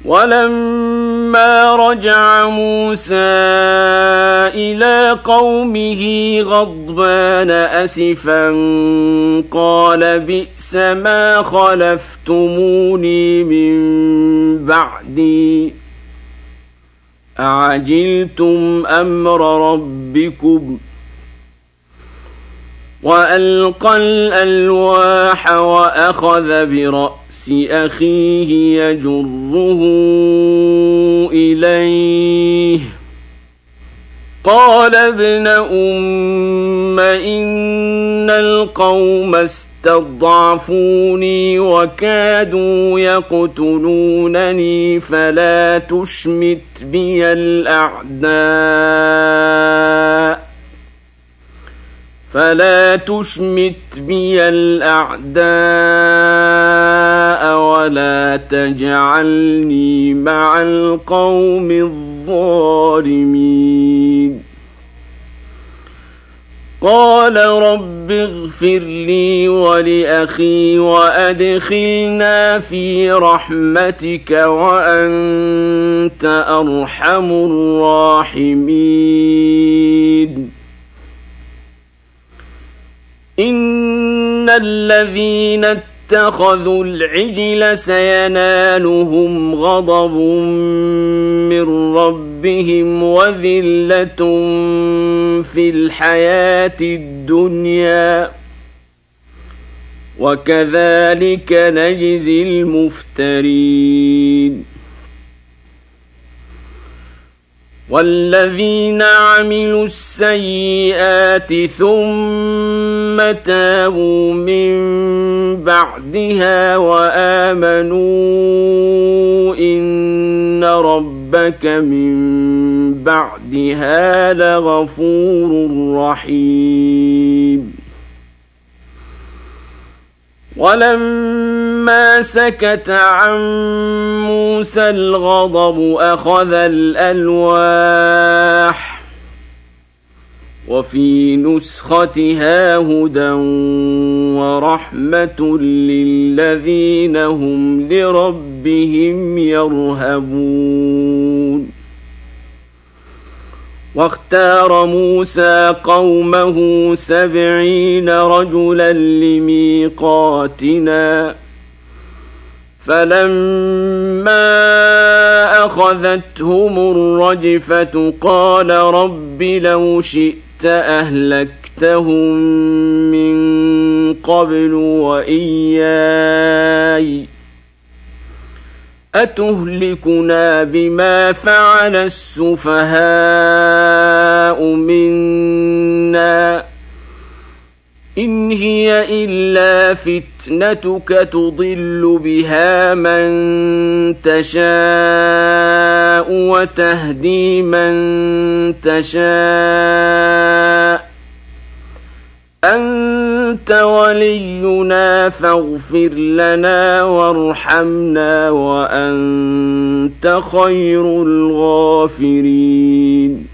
ولما رجع موسى إلى قومه غضبان أسفا قال بئس ما خلفتموني من بعدي أعجلتم أمر ربكم وألقى الألواح وأخذ برأس أخيه يجره إليه قال ابن أم إن القوم استضعفوني وكادوا يقتلونني فلا تشمت بي الأعداء ولا تجعلني مع القوم الظالمين قال رب اغفر لي ولأخي وأدخلنا في رحمتك وأنت أرحم الراحمين إن الذين اتخذوا العجل سينالهم غضب من ربهم وذلة في الحياة الدنيا وكذلك نجزي المفترين والذين عملوا السيئات ثم تابوا من بعدها وآمنوا إن ربك من بعدها لغفور رحيم ولما سكت عن موسى الغضب أخذ الألواح وفي نسختها هدى ورحمة للذين هم لربهم يرهبون واختار موسى قومه 70 رجلا لميقاتنا فلما أخذتهم الرجفة قال رب لو شئت أهلكتهم من قبل وإياي أتهلكنا بما فعل السفهاء منا إن هي إلا فتنتك تضل بها من تشاء وتهدي من تشاء أنت ولينا فاغفر لنا وارحمنا وأنت خير الغافرين